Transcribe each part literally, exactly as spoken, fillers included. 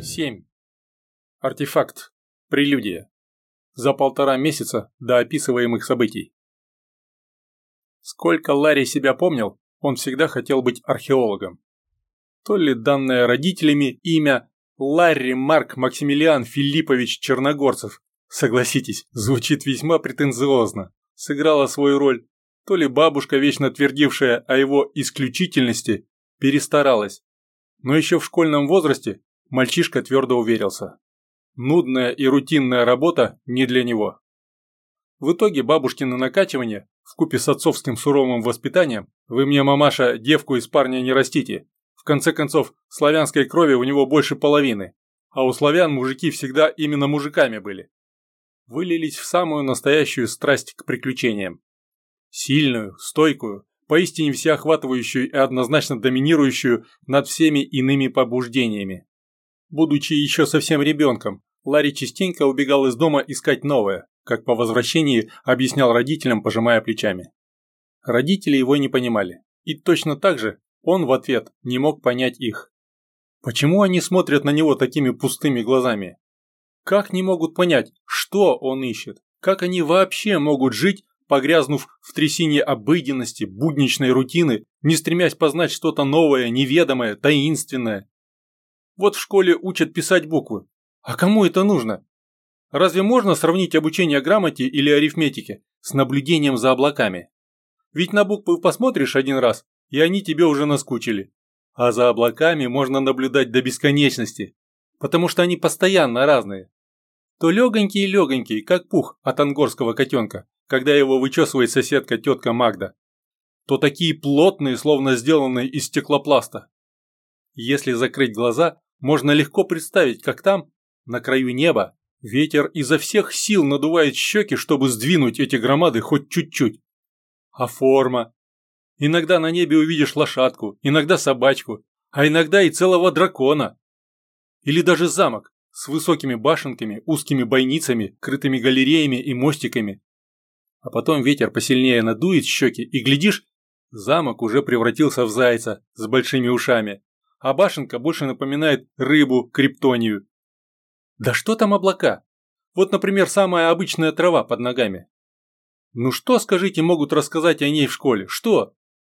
семь. Артефакт. Прелюдия. За полтора месяца до описываемых событий. Сколько Ларри себя помнил, он всегда хотел быть археологом. То ли данное родителями имя Ларри Марк Максимилиан Филиппович Черногорцев, согласитесь, звучит весьма претенциозно, сыграла свою роль, то ли бабушка, вечно твердившая о его исключительности, перестаралась. Но еще в школьном возрасте мальчишка твердо уверился. Нудная и рутинная работа не для него. В итоге бабушкино накачивание, вкупе с отцовским суровым воспитанием, «Вы мне, мамаша, девку из парня не растите», в конце концов, славянской крови у него больше половины, а у славян мужики всегда именно мужиками были, вылились в самую настоящую страсть к приключениям. Сильную, стойкую, поистине всеохватывающую и однозначно доминирующую над всеми иными побуждениями. Будучи еще совсем ребенком, Ларри частенько убегал из дома искать новое, как по возвращении объяснял родителям, пожимая плечами. Родители его не понимали, и точно так же он в ответ не мог понять их. Почему они смотрят на него такими пустыми глазами? Как не могут понять, что он ищет? Как они вообще могут жить, погрязнув в трясине обыденности, будничной рутины, не стремясь познать что-то новое, неведомое, таинственное? Вот в школе учат писать буквы. А кому это нужно? Разве можно сравнить обучение грамоте или арифметике с наблюдением за облаками? Ведь на буквы посмотришь один раз, и они тебе уже наскучили. А за облаками можно наблюдать до бесконечности, потому что они постоянно разные. То легонький-легонький, как пух от ангорского котенка, когда его вычесывает соседка тетка Магда, то такие плотные, словно сделанные из стеклопласта. Если закрыть глаза, можно легко представить, как там, на краю неба, ветер изо всех сил надувает щеки, чтобы сдвинуть эти громады хоть чуть-чуть. А форма? Иногда на небе увидишь лошадку, иногда собачку, а иногда и целого дракона. Или даже замок с высокими башенками, узкими бойницами, крытыми галереями и мостиками. А потом ветер посильнее надует щеки, и глядишь, замок уже превратился в зайца с большими ушами, а башенка больше напоминает рыбу криптонию. Да что там облака? Вот, например, самая обычная трава под ногами. Ну что, скажите, могут рассказать о ней в школе? Что?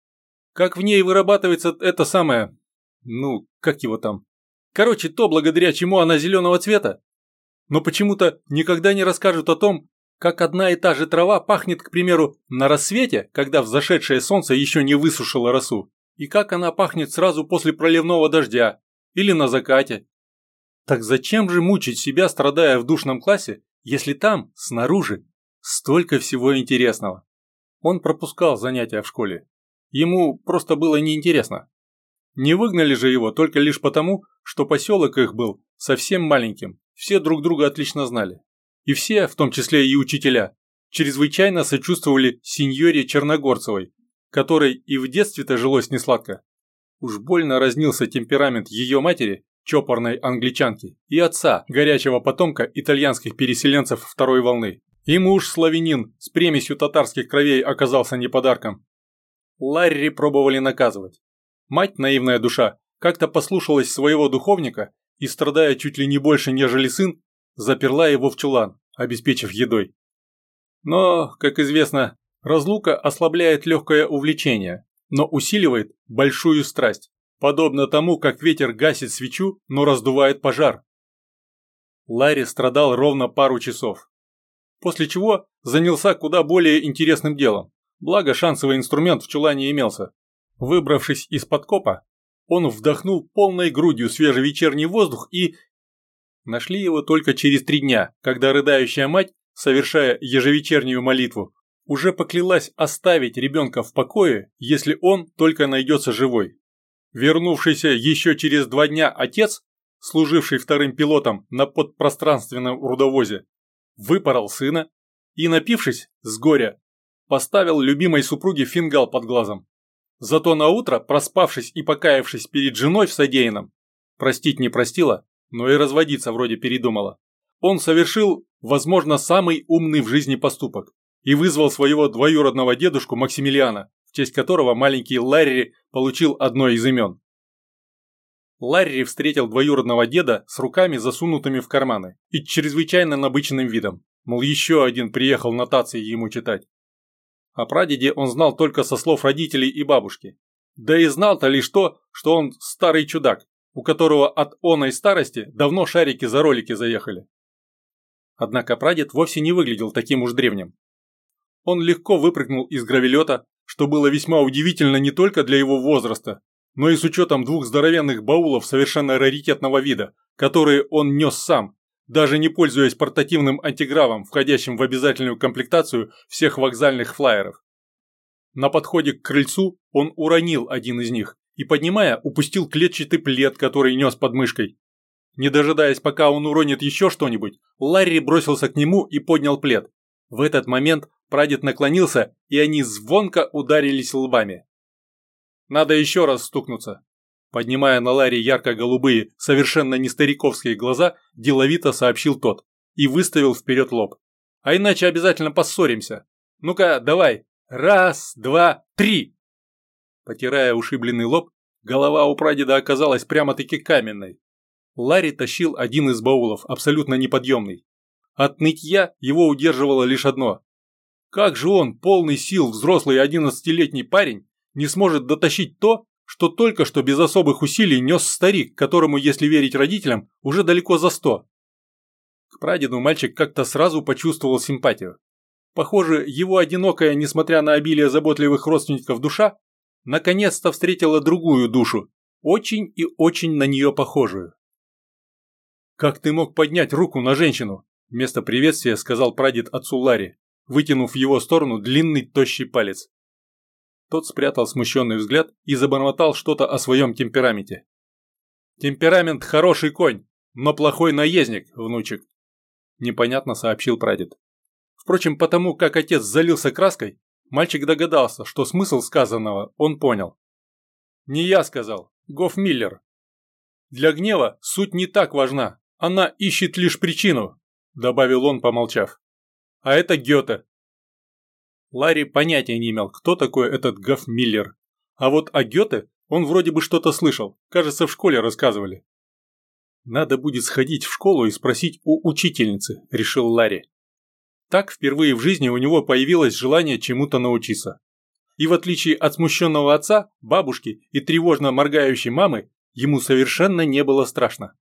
Как в ней вырабатывается это самое... Ну, как его там? Короче, то, благодаря чему она зеленого цвета. Но почему-то никогда не расскажут о том, как одна и та же трава пахнет, к примеру, на рассвете, когда взошедшее солнце еще не высушило росу, и как она пахнет сразу после проливного дождя, или на закате. Так зачем же мучить себя, страдая в душном классе, если там, снаружи, столько всего интересного? Он пропускал занятия в школе. Ему просто было неинтересно. Не выгнали же его только лишь потому, что поселок их был совсем маленьким, все друг друга отлично знали. И все, в том числе и учителя, чрезвычайно сочувствовали сеньоре Черногорцевой, которой и в детстве-то жилось несладко. Уж больно разнился темперамент ее матери, чопорной англичанки, и отца, горячего потомка итальянских переселенцев второй волны. И муж славянин с примесью татарских кровей оказался не подарком. Ларри пробовали наказывать. Мать, наивная душа, как-то послушалась своего духовника и, страдая чуть ли не больше, нежели сын, заперла его в чулан, обеспечив едой. Но, как известно, разлука ослабляет легкое увлечение, но усиливает большую страсть, подобно тому, как ветер гасит свечу, но раздувает пожар. Ларри страдал ровно пару часов, после чего занялся куда более интересным делом. Благо шансовый инструмент в чулане имелся. Выбравшись из подкопа, он вдохнул полной грудью свежий вечерний воздух и... Нашли его только через три дня, когда рыдающая мать, совершая ежевечернюю молитву, уже поклялась оставить ребенка в покое, если он только найдется живой. Вернувшийся еще через два дня отец, служивший вторым пилотом на подпространственном рудовозе, выпорол сына и, напившись с горя, поставил любимой супруге фингал под глазом. Зато наутро, проспавшись и покаявшись перед женой в содеянном, простить не простила, но и разводиться вроде передумала, он совершил, возможно, самый умный в жизни поступок и вызвал своего двоюродного дедушку Максимилиана, в честь которого маленький Ларри получил одно из имен. Ларри встретил двоюродного деда с руками засунутыми в карманы и чрезвычайно набыченным видом, мол, еще один приехал нотации ему читать. О прадеде он знал только со слов родителей и бабушки. Да и знал-то лишь то, что он старый чудак, у которого от оной старости давно шарики за ролики заехали. Однако прадед вовсе не выглядел таким уж древним. Он легко выпрыгнул из гравелета, что было весьма удивительно не только для его возраста, но и с учетом двух здоровенных баулов совершенно раритетного вида, которые он нес сам, даже не пользуясь портативным антигравом, входящим в обязательную комплектацию всех вокзальных флайеров. На подходе к крыльцу он уронил один из них и, поднимая, упустил клетчатый плед, который нес под мышкой. Не дожидаясь, пока он уронит еще что-нибудь, Ларри бросился к нему и поднял плед. В этот момент прадед наклонился, и они звонко ударились лбами. «Надо еще раз стукнуться», – поднимая на Ларри ярко-голубые, совершенно не стариковские глаза, деловито сообщил тот и выставил вперед лоб. «А иначе обязательно поссоримся. Ну-ка, давай. Раз, два, три!» Потирая ушибленный лоб, голова у прадеда оказалась прямо-таки каменной. Ларри тащил один из баулов, абсолютно неподъемный. От нытья его удерживало лишь одно. Как же он, полный сил взрослый одиннадцатилетний парень, не сможет дотащить то, что только что без особых усилий нес старик, которому, если верить родителям, уже далеко за сто? К прадеду мальчик как-то сразу почувствовал симпатию. Похоже, его одинокая, несмотря на обилие заботливых родственников, душа наконец-то встретила другую душу, очень и очень на нее похожую. «Как ты мог поднять руку на женщину?» Вместо приветствия сказал прадед отцу Ларри, вытянув в его сторону длинный тощий палец. Тот спрятал смущенный взгляд и забормотал что-то о своем темпераменте. «Темперамент хороший конь, но плохой наездник, внучек», непонятно сообщил прадед. Впрочем, потому как отец залился краской, мальчик догадался, что смысл сказанного он понял. «Не я сказал, Гофмиллер. Для гнева суть не так важна, она ищет лишь причину», добавил он, помолчав. «А это Гёте». Ларри понятия не имел, кто такой этот Гофмиллер. А вот о Гёте он вроде бы что-то слышал, кажется, в школе рассказывали. «Надо будет сходить в школу и спросить у учительницы», – решил Ларри. Так впервые в жизни у него появилось желание чему-то научиться. И в отличие от смущенного отца, бабушки и тревожно моргающей мамы, ему совершенно не было страшно.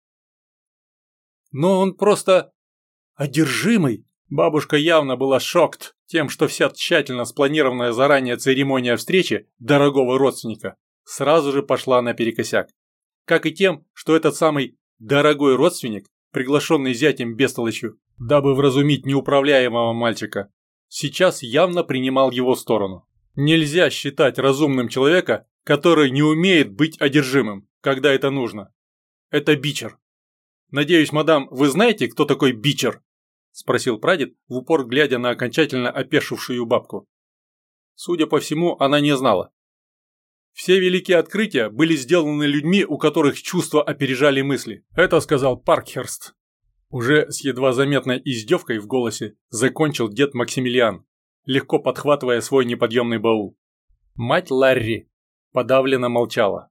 «Но он просто одержимый!» Бабушка явно была шокт тем, что вся тщательно спланированная заранее церемония встречи дорогого родственника сразу же пошла наперекосяк. Как и тем, что этот самый дорогой родственник, приглашенный зятем бестолочью, дабы вразумить неуправляемого мальчика, сейчас явно принимал его сторону. Нельзя считать разумным человека, который не умеет быть одержимым, когда это нужно. Это бичер. Надеюсь, мадам, вы знаете, кто такой бичер? Спросил прадед, в упор глядя на окончательно опешившую бабку. Судя по всему, она не знала. Все великие открытия были сделаны людьми, у которых чувства опережали мысли. Это сказал Паркхерст. Уже с едва заметной издевкой в голосе закончил дед Максимилиан, легко подхватывая свой неподъемный баул. Мать Ларри подавленно молчала.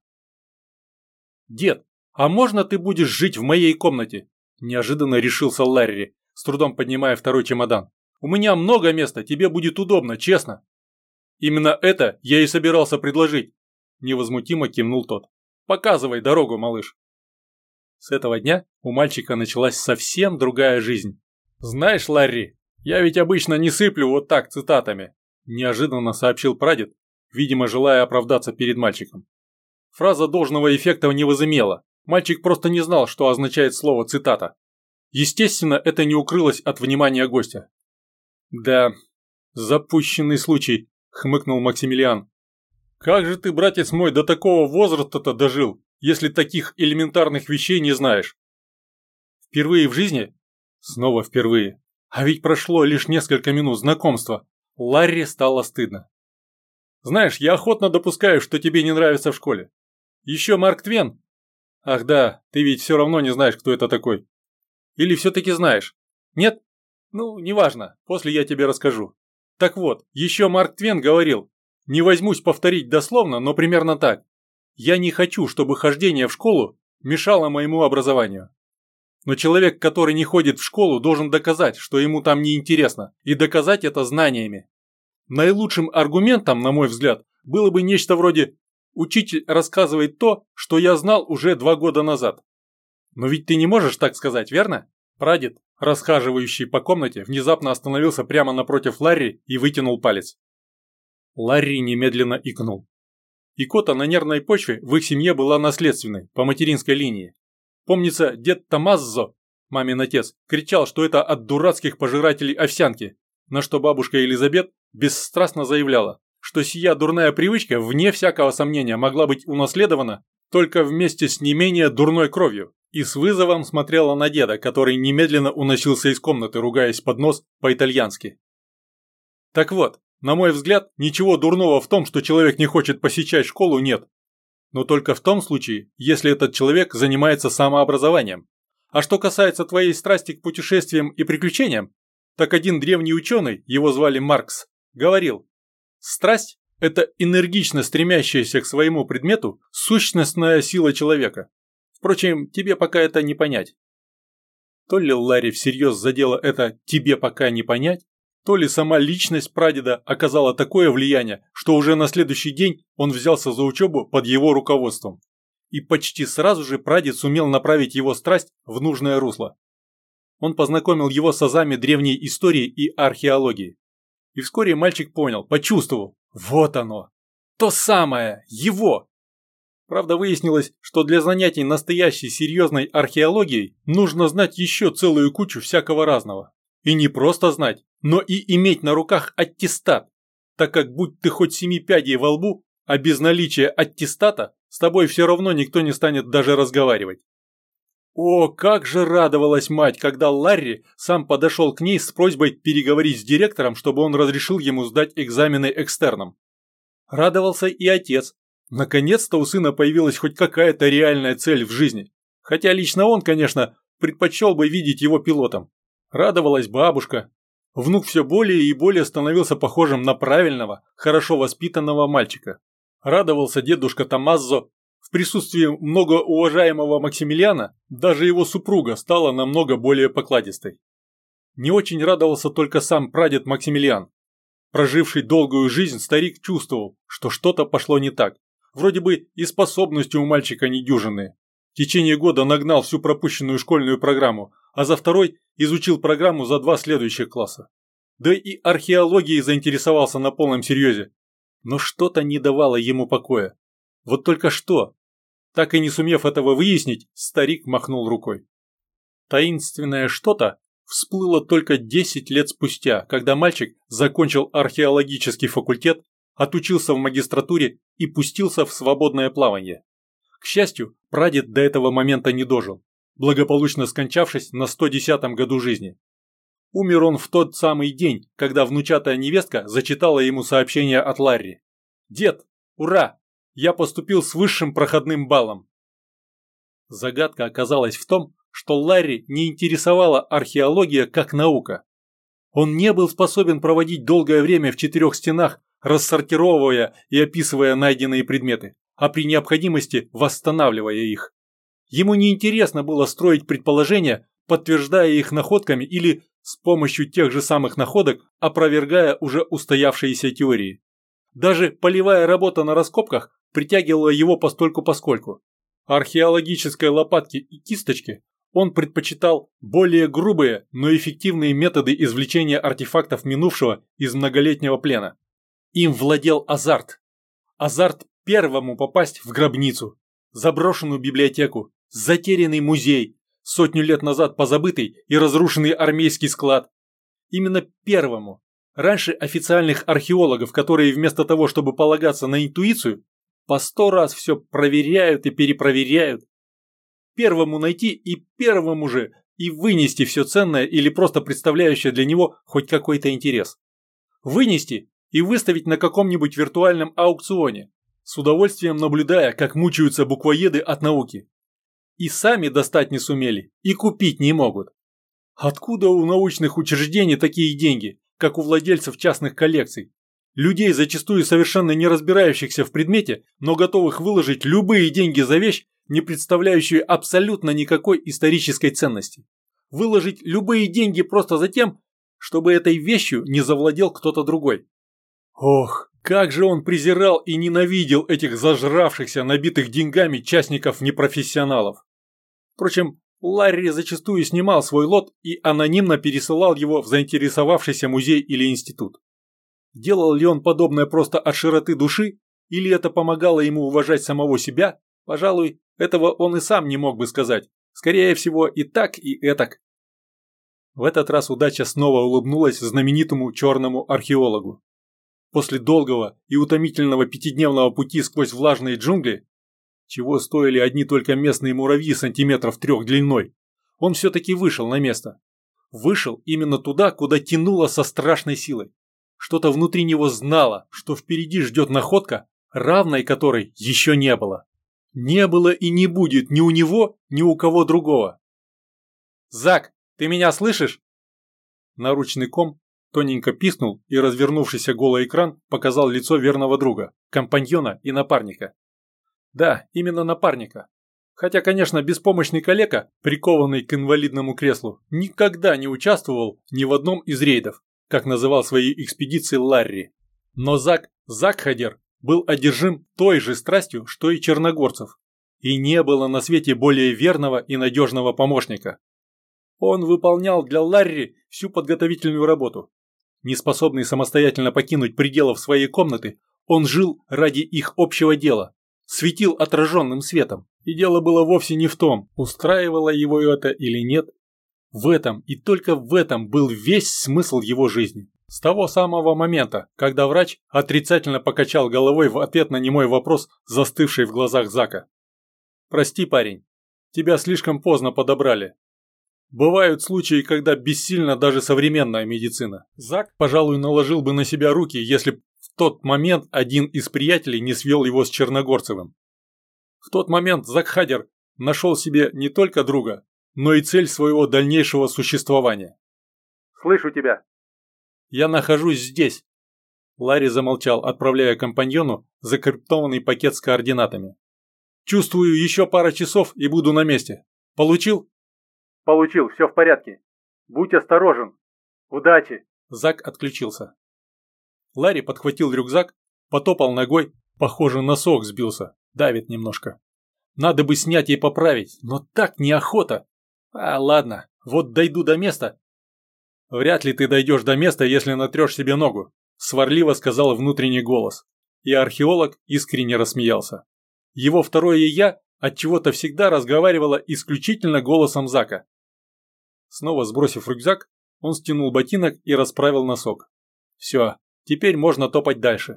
«Дед, а можно ты будешь жить в моей комнате?» Неожиданно решился Ларри, с трудом поднимая второй чемодан. «У меня много места, тебе будет удобно, честно». «Именно это я и собирался предложить», невозмутимо кивнул тот. «Показывай дорогу, малыш». С этого дня у мальчика началась совсем другая жизнь. «Знаешь, Ларри, я ведь обычно не сыплю вот так цитатами», неожиданно сообщил прадед, видимо, желая оправдаться перед мальчиком. Фраза должного эффекта не возымела. Мальчик просто не знал, что означает слово «цитата». Естественно, это не укрылось от внимания гостя. «Да, запущенный случай», — хмыкнул Максимилиан. «Как же ты, братец мой, до такого возраста-то дожил, если таких элементарных вещей не знаешь?» Впервые в жизни? Снова впервые. А ведь прошло лишь несколько минут знакомства. Ларри стало стыдно. «Знаешь, я охотно допускаю, что тебе не нравится в школе. Еще Марк Твен? Ах да, ты ведь все равно не знаешь, кто это такой. Или все-таки знаешь? Нет? Ну, неважно, после я тебе расскажу. Так вот, еще Марк Твен говорил, не возьмусь повторить дословно, но примерно так. Я не хочу, чтобы хождение в школу мешало моему образованию. Но человек, который не ходит в школу, должен доказать, что ему там неинтересно, и доказать это знаниями. Наилучшим аргументом, на мой взгляд, было бы нечто вроде «Учитель рассказывает то, что я знал уже два года назад». Но ведь ты не можешь так сказать, верно? Прадед, расхаживающий по комнате, внезапно остановился прямо напротив Ларри и вытянул палец. Ларри немедленно икнул. Икота на нервной почве в их семье была наследственной, по материнской линии. Помнится, дед Томаззо, мамин отец, кричал, что это от дурацких пожирателей овсянки, на что бабушка Елизабет бесстрастно заявляла, что сия дурная привычка, вне всякого сомнения, могла быть унаследована только вместе с не менее дурной кровью, и с вызовом смотрела на деда, который немедленно уносился из комнаты, ругаясь под нос по-итальянски. Так вот, на мой взгляд, ничего дурного в том, что человек не хочет посещать школу, нет. Но только в том случае, если этот человек занимается самообразованием. А что касается твоей страсти к путешествиям и приключениям, так один древний ученый, его звали Маркс, говорил: страсть – это энергично стремящаяся к своему предмету сущностная сила человека. Впрочем, тебе пока это не понять. То ли Ларри всерьез задела это «тебе пока не понять», то ли сама личность прадеда оказала такое влияние, что уже на следующий день он взялся за учебу под его руководством. И почти сразу же прадед сумел направить его страсть в нужное русло. Он познакомил его с азами древней истории и археологии. И вскоре мальчик понял, почувствовал, вот оно, то самое, его. Правда, выяснилось, что для занятий настоящей серьезной археологией нужно знать еще целую кучу всякого разного. И не просто знать, но и иметь на руках аттестат, так как будь ты хоть семи пядей во лбу, а без наличия аттестата с тобой все равно никто не станет даже разговаривать. О, как же радовалась мать, когда Ларри сам подошел к ней с просьбой переговорить с директором, чтобы он разрешил ему сдать экзамены экстерном. Радовался и отец. Наконец-то у сына появилась хоть какая-то реальная цель в жизни. Хотя лично он, конечно, предпочел бы видеть его пилотом. Радовалась бабушка. Внук все более и более становился похожим на правильного, хорошо воспитанного мальчика. Радовался дедушка Томаззо. В присутствии многоуважаемого Максимилиана даже его супруга стала намного более покладистой. Не очень радовался только сам прадед Максимилиан. Проживший долгую жизнь, старик чувствовал, что что-то пошло не так. Вроде бы и способности у мальчика недюжинные. В течение года нагнал всю пропущенную школьную программу, а за второй изучил программу за два следующих класса. Да и археологией заинтересовался на полном серьезе. Но что-то не давало ему покоя. Вот только что. Так и не сумев этого выяснить, старик махнул рукой. Таинственное что-то всплыло только десять лет спустя, когда мальчик закончил археологический факультет, отучился в магистратуре и пустился в свободное плавание. К счастью, прадед до этого момента не дожил, благополучно скончавшись на сто десятом году жизни. Умер он в тот самый день, когда внучатая невестка зачитала ему сообщение от Ларри. «Дед, ура! Я поступил с высшим проходным баллом!» Загадка оказалась в том, что Ларри не интересовала археология как наука. Он не был способен проводить долгое время в четырех стенах, рассортировывая и описывая найденные предметы, а при необходимости восстанавливая их. Ему неинтересно было строить предположения, подтверждая их находками или с помощью тех же самых находок опровергая уже устоявшиеся теории. Даже полевая работа на раскопках притягивала его постольку-поскольку. Археологической лопатки и кисточки он предпочитал более грубые, но эффективные методы извлечения артефактов минувшего из многолетнего плена. Им владел азарт. Азарт первому попасть в гробницу, заброшенную библиотеку, затерянный музей, сотню лет назад позабытый и разрушенный армейский склад. Именно первому. Раньше официальных археологов, которые вместо того, чтобы полагаться на интуицию, по сто раз все проверяют и перепроверяют. Первому найти и первому же и вынести все ценное или просто представляющее для него хоть какой-то интерес. Вынести и выставить на каком-нибудь виртуальном аукционе, с удовольствием наблюдая, как мучаются буквоеды от науки. И сами достать не сумели, и купить не могут. Откуда у научных учреждений такие деньги, как у владельцев частных коллекций? Людей, зачастую совершенно не разбирающихся в предмете, но готовых выложить любые деньги за вещь, не представляющую абсолютно никакой исторической ценности. Выложить любые деньги просто за тем, чтобы этой вещью не завладел кто-то другой. Ох, как же он презирал и ненавидел этих зажравшихся, набитых деньгами частников-непрофессионалов. Впрочем, Ларри зачастую снимал свой лот и анонимно пересылал его в заинтересовавшийся музей или институт. Делал ли он подобное просто от широты души, или это помогало ему уважать самого себя, пожалуй, этого он и сам не мог бы сказать. Скорее всего, и так, и этак. В этот раз удача снова улыбнулась знаменитому черному археологу. После долгого и утомительного пятидневного пути сквозь влажные джунгли, чего стоили одни только местные муравьи сантиметров трех длиной, он все-таки вышел на место. Вышел именно туда, куда тянуло со страшной силой. Что-то внутри него знало, что впереди ждет находка, равной которой еще не было. Не было и не будет ни у него, ни у кого другого. «Зак, ты меня слышишь?» Наручный ком тоненько писнул, и развернувшийся голый экран показал лицо верного друга, компаньона и напарника. Да, именно напарника. Хотя, конечно, беспомощный калека, прикованный к инвалидному креслу, никогда не участвовал ни в одном из рейдов, как называл свои экспедиции Ларри. Но Зак Закхадер был одержим той же страстью, что и Черногорцев, и не было на свете более верного и надежного помощника. Он выполнял для Ларри всю подготовительную работу. Неспособный самостоятельно покинуть пределов своей комнаты, он жил ради их общего дела, светил отраженным светом. И дело было вовсе не в том, устраивало его это или нет. В этом и только в этом был весь смысл его жизни. С того самого момента, когда врач отрицательно покачал головой в ответ на немой вопрос, застывший в глазах Зака. «Прости, парень, тебя слишком поздно подобрали. Бывают случаи, когда бессильна даже современная медицина. Зак, пожалуй, наложил бы на себя руки, если б в тот момент один из приятелей не свел его с Черногорцевым. В тот момент Закхадер нашел себе не только друга, но и цель своего дальнейшего существования. «Слышу тебя». «Я нахожусь здесь». Ларри замолчал, отправляя компаньону закриптованный пакет с координатами. «Чувствую, еще пара часов и буду на месте. Получил?» «Получил, все в порядке. Будь осторожен. Удачи!» Зак отключился. Ларри подхватил рюкзак, потопал ногой, похоже, носок сбился, давит немножко. Надо бы снять и поправить, но так неохота. А, ладно, вот дойду до места. «Вряд ли ты дойдешь до места, если натрешь себе ногу», сварливо сказал внутренний голос. И археолог искренне рассмеялся. Его второе «я» отчего-то всегда разговаривало исключительно голосом Зака. Снова сбросив рюкзак, он стянул ботинок и расправил носок. Все, теперь можно топать дальше.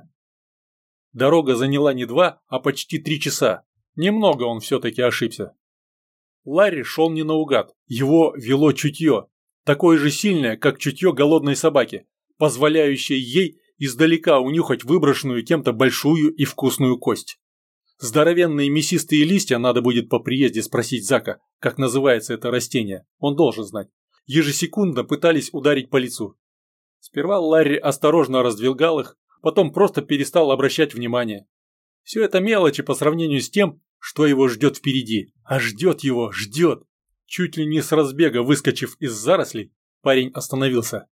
Дорога заняла не два, а почти три часа. Немного он все-таки ошибся. Ларри шел не наугад, его вело чутье, такое же сильное, как чутье голодной собаки, позволяющее ей издалека унюхать выброшенную кем-то большую и вкусную кость. Здоровенные мясистые листья, надо будет по приезде спросить Зака, как называется это растение, он должен знать, ежесекундно пытались ударить по лицу. Сперва Ларри осторожно раздвигал их, потом просто перестал обращать внимание. Все это мелочи по сравнению с тем, что его ждет впереди. А ждет его, ждет. Чуть ли не с разбега выскочив из зарослей, парень остановился.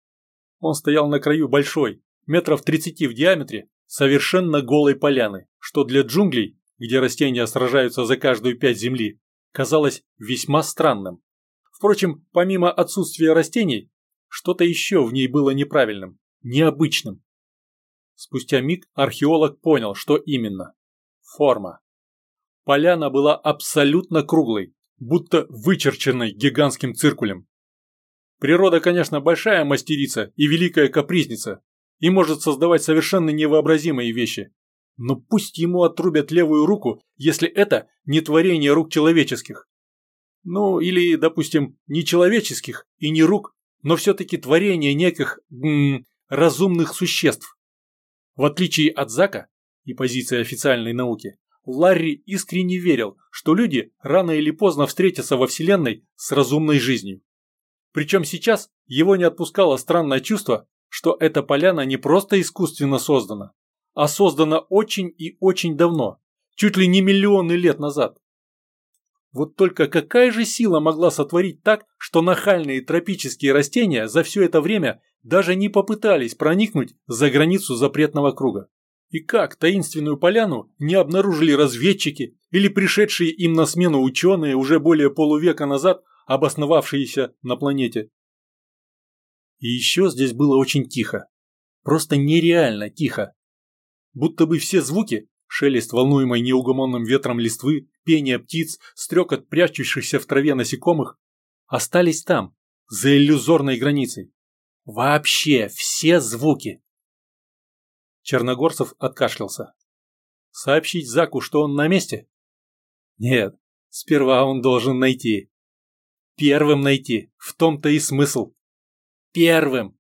Он стоял на краю большой, метров тридцати в диаметре, совершенно голой поляны, что для джунглей, где растения сражаются за каждую пять земли, казалось весьма странным. Впрочем, помимо отсутствия растений, что-то еще в ней было неправильным, необычным. Спустя миг археолог понял, что именно. Форма. Поляна была абсолютно круглой, будто вычерченной гигантским циркулем. Природа, конечно, большая мастерица и великая капризница, и может создавать совершенно невообразимые вещи. Но пусть ему отрубят левую руку, если это не творение рук человеческих. Ну, или, допустим, не человеческих и не рук, но все-таки творение неких м- разумных существ. В отличие от Зака и позиции официальной науки, Ларри искренне верил, что люди рано или поздно встретятся во Вселенной с разумной жизнью. Причем сейчас его не отпускало странное чувство, что эта поляна не просто искусственно создана, а создана очень и очень давно, чуть ли не миллионы лет назад. Вот только какая же сила могла сотворить так, что нахальные тропические растения за все это время даже не попытались проникнуть за границу запретного круга? И как таинственную поляну не обнаружили разведчики или пришедшие им на смену ученые уже более полувека назад, обосновавшиеся на планете? И еще здесь было очень тихо. Просто нереально тихо. Будто бы все звуки, шелест волнуемой неугомонным ветром листвы, пение птиц, стрекот прячущихся в траве насекомых, остались там, за иллюзорной границей. Вообще все звуки. Черногорцев откашлялся. Сообщить Заку, что он на месте? Нет, сперва он должен найти. Первым найти, в том-то и смысл. Первым.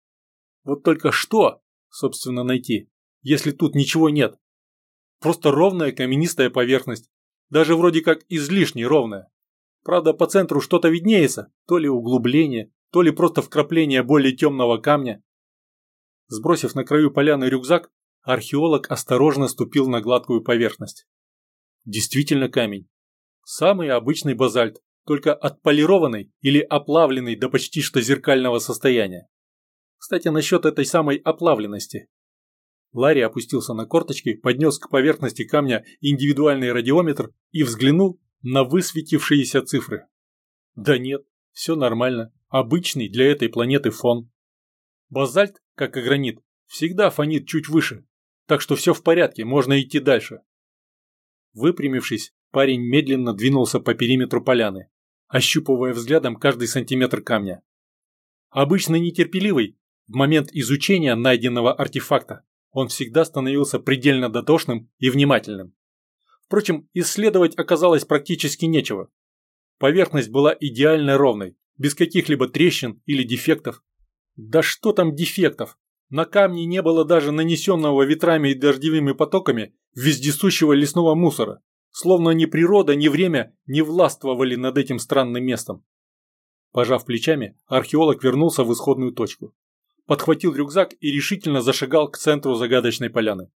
Вот только что, собственно, найти, если тут ничего нет? Просто ровная каменистая поверхность, даже вроде как излишне ровная. Правда, по центру что-то виднеется, то ли углубление, то ли просто вкрапление более темного камня. Сбросив на краю поляны рюкзак, археолог осторожно ступил на гладкую поверхность. Действительно камень. Самый обычный базальт, только отполированный или оплавленный до почти что зеркального состояния. Кстати, насчет этой самой оплавленности. Ларри опустился на корточки, поднес к поверхности камня индивидуальный радиометр и взглянул на высветившиеся цифры. Да нет, все нормально, обычный для этой планеты фон. Базальт, как и гранит, всегда фонит чуть выше, так что все в порядке, можно идти дальше. Выпрямившись, парень медленно двинулся по периметру поляны, ощупывая взглядом каждый сантиметр камня. Обычно нетерпеливый, в момент изучения найденного артефакта он всегда становился предельно дотошным и внимательным. Впрочем, исследовать оказалось практически нечего. Поверхность была идеально ровной, без каких-либо трещин или дефектов. Да что там дефектов? На камне не было даже нанесенного ветрами и дождевыми потоками вездесущего лесного мусора, словно ни природа, ни время не властвовали над этим странным местом. Пожав плечами, археолог вернулся в исходную точку. Подхватил рюкзак и решительно зашагал к центру загадочной поляны.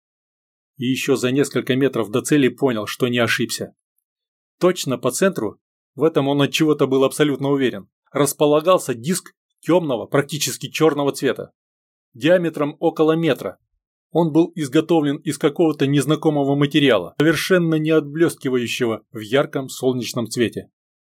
И еще за несколько метров до цели понял, что не ошибся. Точно по центру, в этом он от чего-то был абсолютно уверен, располагался диск темного, практически черного цвета, диаметром около метра. Он был изготовлен из какого-то незнакомого материала, совершенно не отблескивающего в ярком солнечном цвете.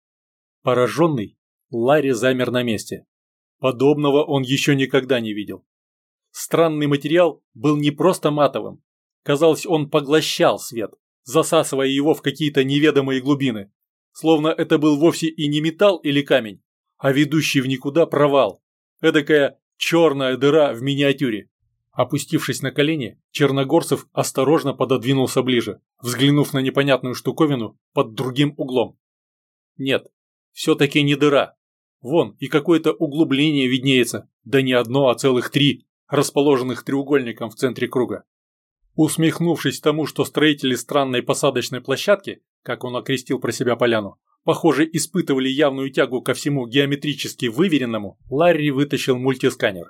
Пораженный, Ларри замер на месте. Подобного он еще никогда не видел. Странный материал был не просто матовым. Казалось, он поглощал свет, засасывая его в какие-то неведомые глубины. Словно это был вовсе и не металл или камень, а ведущий в никуда провал. Эдакая черная дыра в миниатюре. Опустившись на колени, Черногорцев осторожно пододвинулся ближе, взглянув на непонятную штуковину под другим углом. Нет, все-таки не дыра. Вон и какое-то углубление виднеется, да не одно, а целых три, расположенных треугольником в центре круга. Усмехнувшись тому, что строители странной посадочной площадки, как он окрестил про себя поляну, похоже, испытывали явную тягу ко всему геометрически выверенному, Ларри вытащил мультисканер.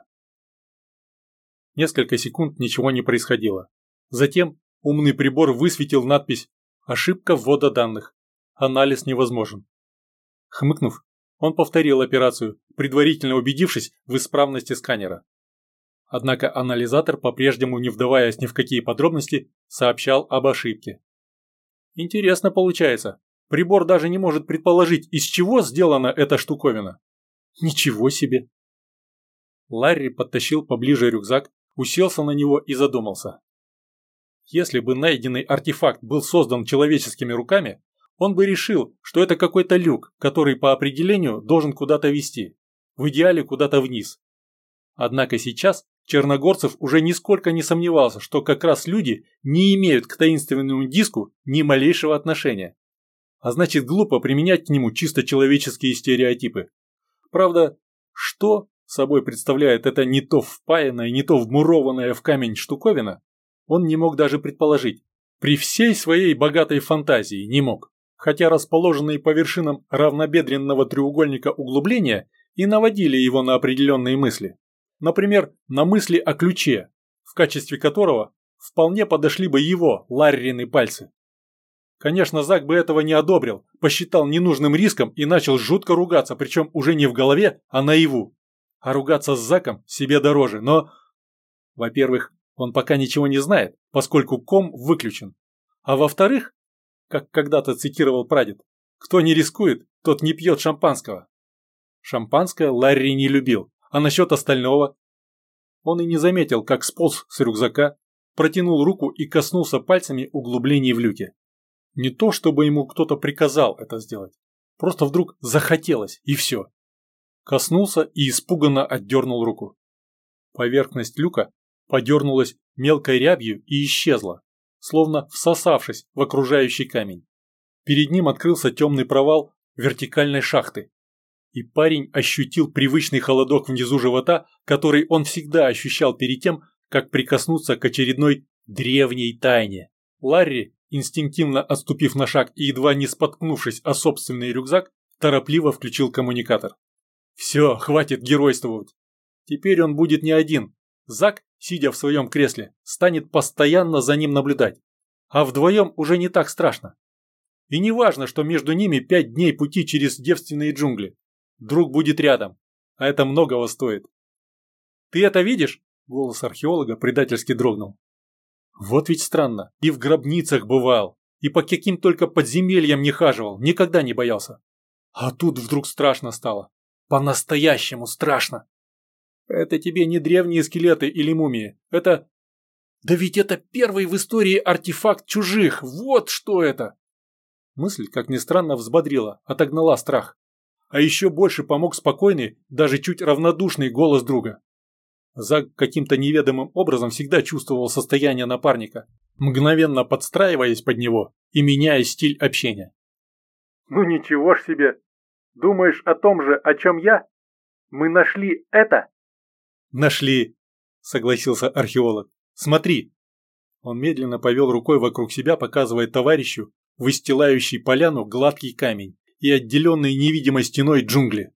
Несколько секунд ничего не происходило. Затем умный прибор высветил надпись «Ошибка ввода данных. Анализ невозможен». Хмыкнув, он повторил операцию, предварительно убедившись в исправности сканера. Однако анализатор, по-прежнему не вдаваясь ни в какие подробности, сообщал об ошибке. Интересно получается, прибор даже не может предположить, из чего сделана эта штуковина. Ничего себе! Ларри подтащил поближе рюкзак, уселся на него и задумался. Если бы найденный артефакт был создан человеческими руками, он бы решил, что это какой-то люк, который по определению должен куда-то вести, в идеале куда-то вниз. Однако сейчас Черногорцев уже нисколько не сомневался, что как раз люди не имеют к таинственному диску ни малейшего отношения. А значит, глупо применять к нему чисто человеческие стереотипы. Правда, что собой представляет эта не то впаянная, не то вмурованная в камень штуковина, он не мог даже предположить. При всей своей богатой фантазии не мог. Хотя расположенные по вершинам равнобедренного треугольника углубления и наводили его на определенные мысли. Например, на мысли о ключе, в качестве которого вполне подошли бы его, Ларрины пальцы. Конечно, Зак бы этого не одобрил, посчитал ненужным риском и начал жутко ругаться, причем уже не в голове, а наяву. А ругаться с Заком себе дороже, но... Во-первых, он пока ничего не знает, поскольку ком выключен. А во-вторых, как когда-то цитировал прадед, кто не рискует, тот не пьет шампанского. Шампанское Ларри не любил, а насчет остального? Он и не заметил, как сполз с рюкзака, протянул руку и коснулся пальцами углублений в люке. Не то, чтобы ему кто-то приказал это сделать. Просто вдруг захотелось, и все. Коснулся и испуганно отдернул руку. Поверхность люка подернулась мелкой рябью и исчезла, словно всосавшись в окружающий камень. Перед ним открылся темный провал вертикальной шахты. И парень ощутил привычный холодок внизу живота, который он всегда ощущал перед тем, как прикоснуться к очередной древней тайне. Ларри, инстинктивно отступив на шаг и едва не споткнувшись о собственный рюкзак, торопливо включил коммуникатор. Все, хватит геройствовать. Теперь он будет не один. Зак, сидя в своем кресле, станет постоянно за ним наблюдать. А вдвоем уже не так страшно. И не важно, что между ними пять дней пути через девственные джунгли. Друг будет рядом, а это многого стоит. «Ты это видишь?» – голос археолога предательски дрогнул. Вот ведь странно, и в гробницах бывал, и по каким только подземельям не хаживал, никогда не боялся. А тут вдруг страшно стало. По-настоящему страшно. Это тебе не древние скелеты или мумии, это... Да ведь это первый в истории артефакт чужих, вот что это! Мысль, как ни странно, взбодрила, отогнала страх. А еще больше помог спокойный, даже чуть равнодушный голос друга. Зак каким-то неведомым образом всегда чувствовал состояние напарника, мгновенно подстраиваясь под него и меняя стиль общения. Ну ничего ж себе. Думаешь о том же, о чем я? Мы нашли это? Нашли, согласился археолог. Смотри. Он медленно повел рукой вокруг себя, показывая товарищу выстилающий поляну гладкий камень и отделенные невидимой стеной джунгли.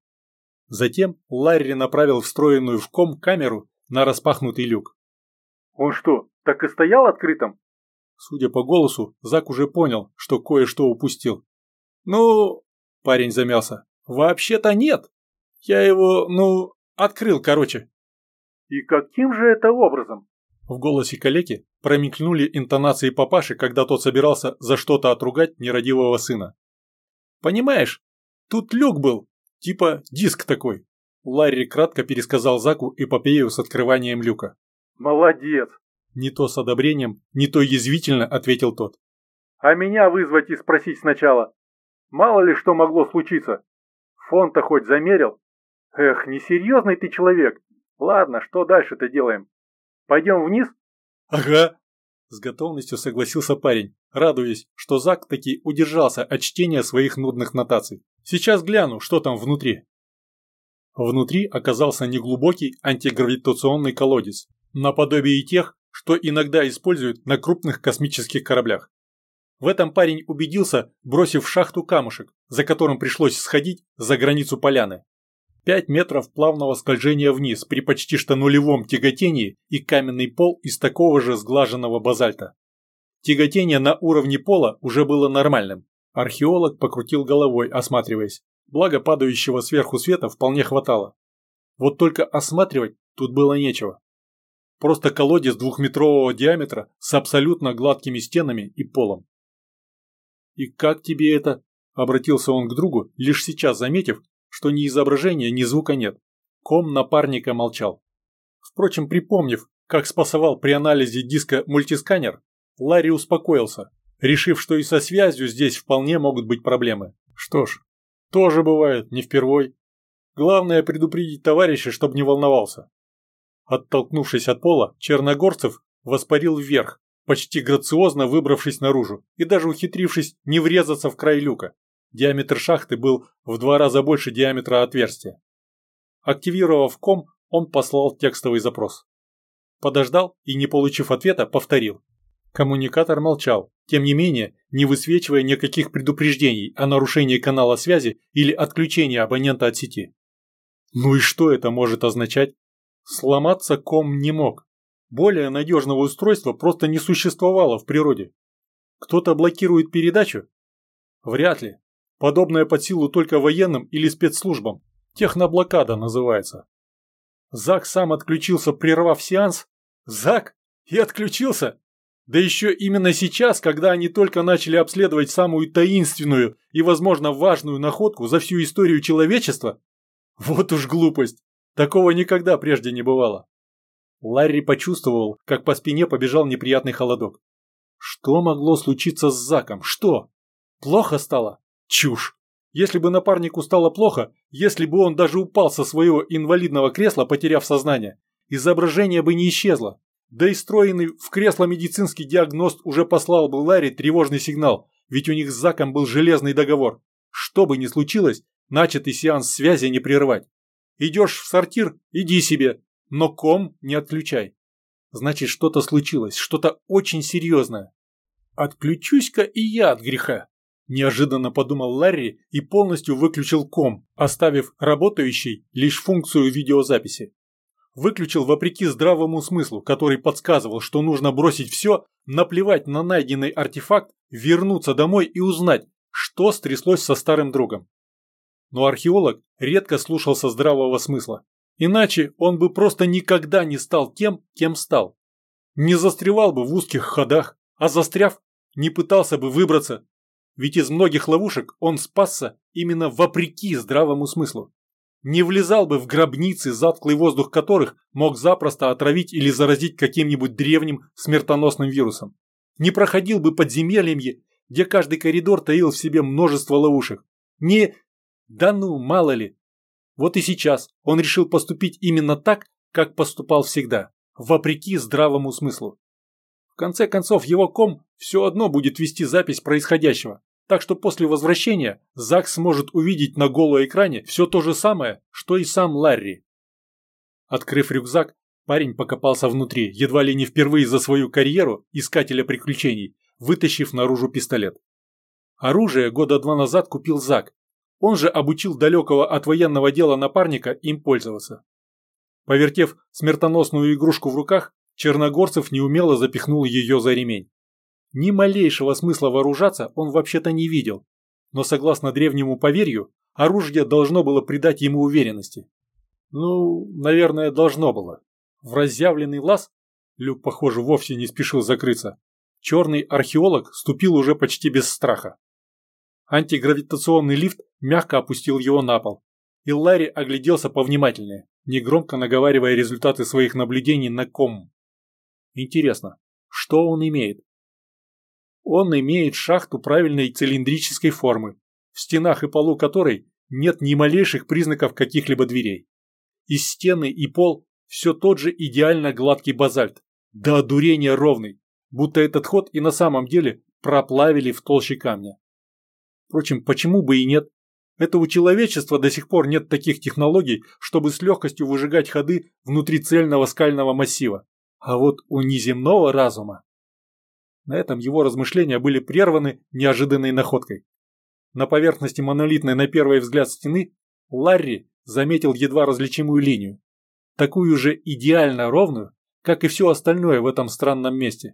Затем Ларри направил встроенную в ком камеру на распахнутый люк. Он что, так и стоял открытым? Судя по голосу, Зак уже понял, что кое-что упустил. Ну, парень замялся. Вообще-то нет. Я его, ну, открыл, короче. И каким же это образом? В голосе калеки промелькнули интонации папаши, когда тот собирался за что-то отругать нерадивого сына. Понимаешь, тут люк был, типа диск такой. Ларри кратко пересказал Заку эпопею с открыванием люка. Молодец. Не то с одобрением, не то язвительно ответил тот. А меня вызвать и спросить сначала. Мало ли что могло случиться. Фон-то хоть замерил? Эх, несерьезный ты человек. Ладно, что дальше-то делаем? Пойдем вниз? Ага. С готовностью согласился парень, радуясь, что Зак таки удержался от чтения своих нудных нотаций. Сейчас гляну, что там внутри. Внутри оказался неглубокий антигравитационный колодец, наподобие тех, что иногда используют на крупных космических кораблях. В этом парень убедился, бросив в шахту камушек, за которым пришлось сходить за границу поляны. Пять метров плавного скольжения вниз при почти что нулевом тяготении и каменный пол из такого же сглаженного базальта. Тяготение на уровне пола уже было нормальным. Археолог покрутил головой, осматриваясь. Благо падающего сверху света вполне хватало. Вот только осматривать тут было нечего. Просто колодец двухметрового диаметра с абсолютно гладкими стенами и полом. «И как тебе это?» – обратился он к другу, лишь сейчас заметив, что ни изображения, ни звука нет. Ком напарника молчал. Впрочем, припомнив, как спасовал при анализе диска мультисканер, Ларри успокоился, решив, что и со связью здесь вполне могут быть проблемы. Что ж, тоже бывает, не впервой. Главное предупредить товарища, чтобы не волновался. Оттолкнувшись от пола, Черногорцев воспарил вверх, почти грациозно выбравшись наружу и даже ухитрившись не врезаться в край люка. Диаметр шахты был в два раза больше диаметра отверстия. Активировав ком, он послал текстовый запрос. Подождал и, не получив ответа, повторил. Коммуникатор молчал, тем не менее, не высвечивая никаких предупреждений о нарушении канала связи или отключении абонента от сети. Ну и что это может означать? Сломаться ком не мог. Более надежного устройства просто не существовало в природе. Кто-то блокирует передачу? Вряд ли. Подобное под силу только военным или спецслужбам. Техноблокада называется. Зак сам отключился, прервав сеанс? Зак? И отключился? Да еще именно сейчас, когда они только начали обследовать самую таинственную и, возможно, важную находку за всю историю человечества? Вот уж глупость. Такого никогда прежде не бывало. Ларри почувствовал, как по спине побежал неприятный холодок. Что могло случиться с Заком? Что? Плохо стало? Чушь. Если бы напарнику стало плохо, если бы он даже упал со своего инвалидного кресла, потеряв сознание, изображение бы не исчезло. Да и встроенный в кресло медицинский диагност уже послал бы Ларри тревожный сигнал, ведь у них с Заком был железный договор. Что бы ни случилось, начатый сеанс связи не прервать. Идешь в сортир – иди себе, но ком не отключай. Значит, что-то случилось, что-то очень серьезное. Отключусь-ка и я от греха. Неожиданно подумал Ларри и полностью выключил ком, оставив работающей лишь функцию видеозаписи. Выключил вопреки здравому смыслу, который подсказывал, что нужно бросить все, наплевать на найденный артефакт, вернуться домой и узнать, что стряслось со старым другом. Но археолог редко слушался здравого смысла. Иначе он бы просто никогда не стал тем, кем стал. Не застревал бы в узких ходах, а застряв, не пытался бы выбраться. Ведь из многих ловушек он спасся именно вопреки здравому смыслу. Не влезал бы в гробницы, затклый воздух которых мог запросто отравить или заразить каким-нибудь древним смертоносным вирусом. Не проходил бы подземельями, где каждый коридор таил в себе множество ловушек. Не... Да ну, мало ли. Вот и сейчас он решил поступить именно так, как поступал всегда, вопреки здравому смыслу. В конце концов, его ком все одно будет вести запись происходящего. Так что после возвращения Зак сможет увидеть на голоэкране все то же самое, что и сам Ларри. Открыв рюкзак, парень покопался внутри, едва ли не впервые за свою карьеру искателя приключений, вытащив наружу пистолет. Оружие года два назад купил Зак. Он же обучил далекого от военного дела напарника им пользоваться. Повертев смертоносную игрушку в руках, Черногорцев неумело запихнул ее за ремень. Ни малейшего смысла вооружаться он вообще-то не видел, но согласно древнему поверью, оружие должно было придать ему уверенности. Ну, наверное, должно было. В разъявленный лаз, люк, похоже, вовсе не спешил закрыться, черный археолог ступил уже почти без страха. Антигравитационный лифт мягко опустил его на пол, и Ларри огляделся повнимательнее, негромко наговаривая результаты своих наблюдений на ком. Интересно, что он имеет? Он имеет шахту правильной цилиндрической формы, в стенах и полу которой нет ни малейших признаков каких-либо дверей. Из стены и пол все тот же идеально гладкий базальт, до одурения ровный, будто этот ход и на самом деле проплавили в толще камня. Впрочем, почему бы и нет? Это у человечества до сих пор нет таких технологий, чтобы с легкостью выжигать ходы внутри цельного скального массива. А вот у неземного разума... На этом его размышления были прерваны неожиданной находкой. На поверхности монолитной на первый взгляд стены Ларри заметил едва различимую линию. Такую же идеально ровную, как и все остальное в этом странном месте.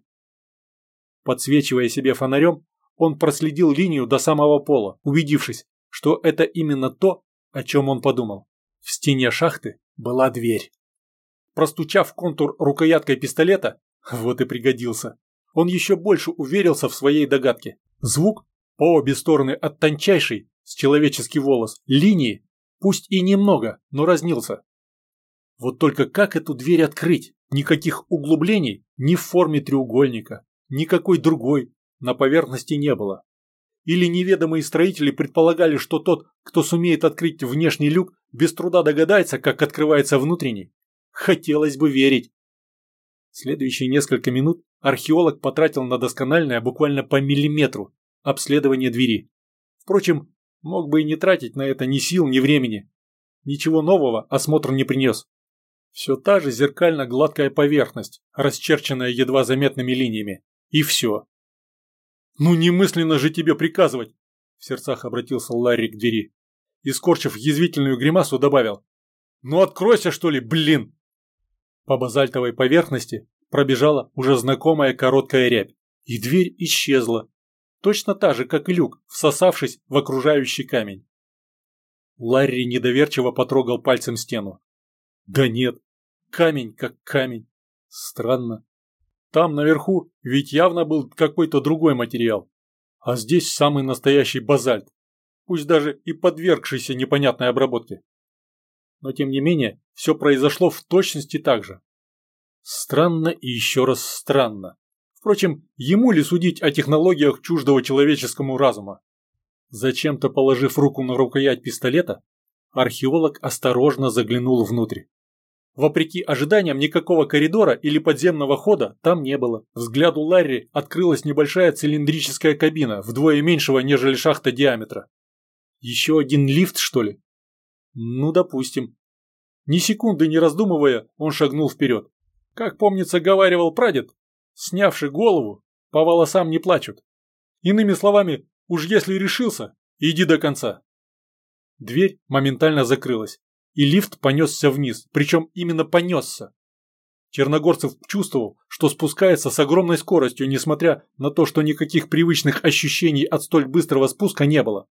Подсвечивая себе фонарем, он проследил линию до самого пола, убедившись, что это именно то, о чем он подумал. В стене шахты была дверь. Простучав контур рукояткой пистолета, вот и пригодился, он еще больше уверился в своей догадке. Звук по обе стороны от тончайшей, с человеческий волос, линии, пусть и немного, но разнился. Вот только как эту дверь открыть? Никаких углублений ни в форме треугольника, никакой другой на поверхности не было. Или неведомые строители предполагали, что тот, кто сумеет открыть внешний люк, без труда догадается, как открывается внутренний. Хотелось бы верить. Следующие несколько минут археолог потратил на доскональное буквально по миллиметру обследование двери. Впрочем, мог бы и не тратить на это ни сил, ни времени. Ничего нового осмотр не принес. Все та же зеркально-гладкая поверхность, расчерченная едва заметными линиями. И все. «Ну немысленно же тебе приказывать!» В сердцах обратился Ларри к двери. И, скорчив язвительную гримасу, добавил: «Ну откройся, что ли, блин!» По базальтовой поверхности пробежала уже знакомая короткая рябь, и дверь исчезла, точно та же, как и люк, всосавшись в окружающий камень. Ларри недоверчиво потрогал пальцем стену. Да нет, камень как камень. Странно. Там наверху ведь явно был какой-то другой материал. А здесь самый настоящий базальт, пусть даже и подвергшийся непонятной обработке. Но тем не менее, все произошло в точности так же. Странно и еще раз странно. Впрочем, ему ли судить о технологиях чуждого человеческому разума? Зачем-то положив руку на рукоять пистолета, археолог осторожно заглянул внутрь. Вопреки ожиданиям, никакого коридора или подземного хода там не было. Взгляду Ларри открылась небольшая цилиндрическая кабина, вдвое меньшего, нежели шахта диаметра. Еще один лифт, что ли? Ну, допустим. Ни секунды не раздумывая, он шагнул вперед. Как, помнится, говаривал прадед, снявши голову, по волосам не плачут. Иными словами, уж если решился, иди до конца. Дверь моментально закрылась, и лифт понесся вниз, причем именно понесся. Черногорцев чувствовал, что спускается с огромной скоростью, несмотря на то, что никаких привычных ощущений от столь быстрого спуска не было.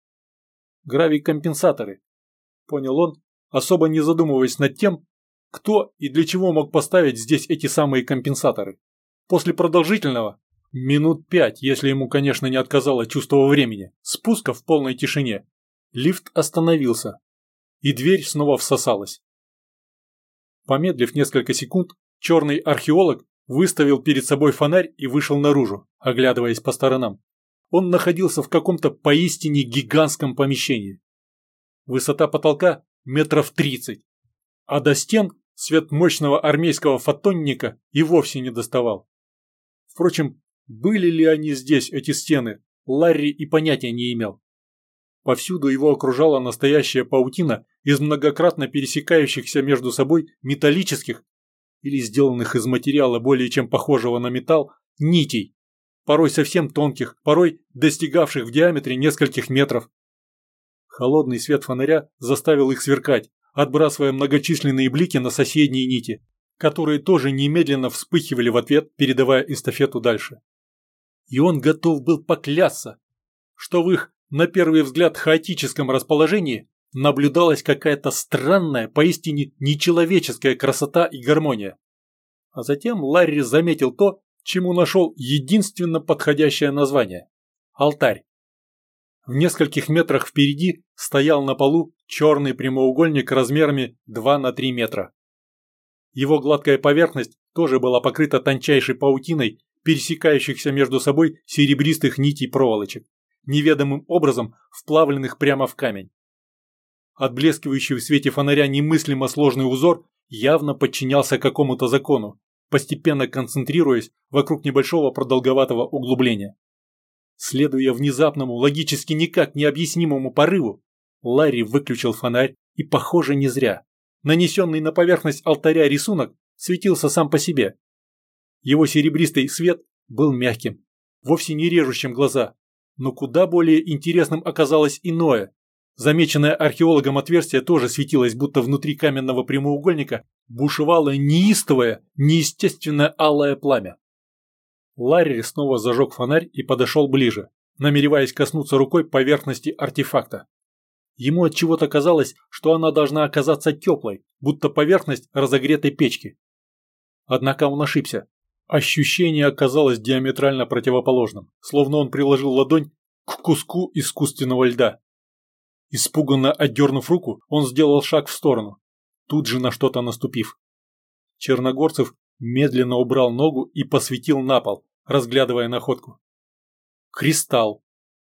Гравикомпенсаторы, понял он, особо не задумываясь над тем, кто и для чего мог поставить здесь эти самые компенсаторы. После продолжительного, минут пять, если ему, конечно, не отказало чувство времени, спуска в полной тишине, лифт остановился, и дверь снова всосалась. Помедлив несколько секунд, черный археолог выставил перед собой фонарь и вышел наружу, оглядываясь по сторонам. Он находился в каком-то поистине гигантском помещении. Высота потолка метров тридцать, а до стен свет мощного армейского фотонника и вовсе не доставал. Впрочем, были ли они здесь, эти стены, Ларри и понятия не имел. Повсюду его окружала настоящая паутина из многократно пересекающихся между собой металлических или сделанных из материала более чем похожего на металл нитей, порой совсем тонких, порой достигавших в диаметре нескольких метров. Холодный свет фонаря заставил их сверкать, отбрасывая многочисленные блики на соседние нити, которые тоже немедленно вспыхивали в ответ, передавая эстафету дальше. И он готов был поклясться, что в их, на первый взгляд, хаотическом расположении наблюдалась какая-то странная, поистине нечеловеческая красота и гармония. А затем Ларри заметил то, чему нашел единственно подходящее название – алтарь. В нескольких метрах впереди стоял на полу черный прямоугольник размерами два на три метра. Его гладкая поверхность тоже была покрыта тончайшей паутиной пересекающихся между собой серебристых нитей проволочек, неведомым образом вплавленных прямо в камень. Отблескивающий в свете фонаря немыслимо сложный узор явно подчинялся какому-то закону, постепенно концентрируясь вокруг небольшого продолговатого углубления. Следуя внезапному, логически никак необъяснимому порыву, Ларри выключил фонарь и, похоже, не зря. Нанесенный на поверхность алтаря рисунок светился сам по себе. Его серебристый свет был мягким, вовсе не режущим глаза, но куда более интересным оказалось иное. Замеченное археологом отверстие тоже светилось, будто внутри каменного прямоугольника бушевало неистовое, неестественное алое пламя. Ларри снова зажег фонарь и подошел ближе, намереваясь коснуться рукой поверхности артефакта. Ему отчего-то казалось, что она должна оказаться теплой, будто поверхность разогретой печки. Однако он ошибся. Ощущение оказалось диаметрально противоположным, словно он приложил ладонь к куску искусственного льда. Испуганно отдернув руку, он сделал шаг в сторону, тут же на что-то наступив. Черногорцев медленно убрал ногу и посветил на пол, разглядывая находку. Кристалл.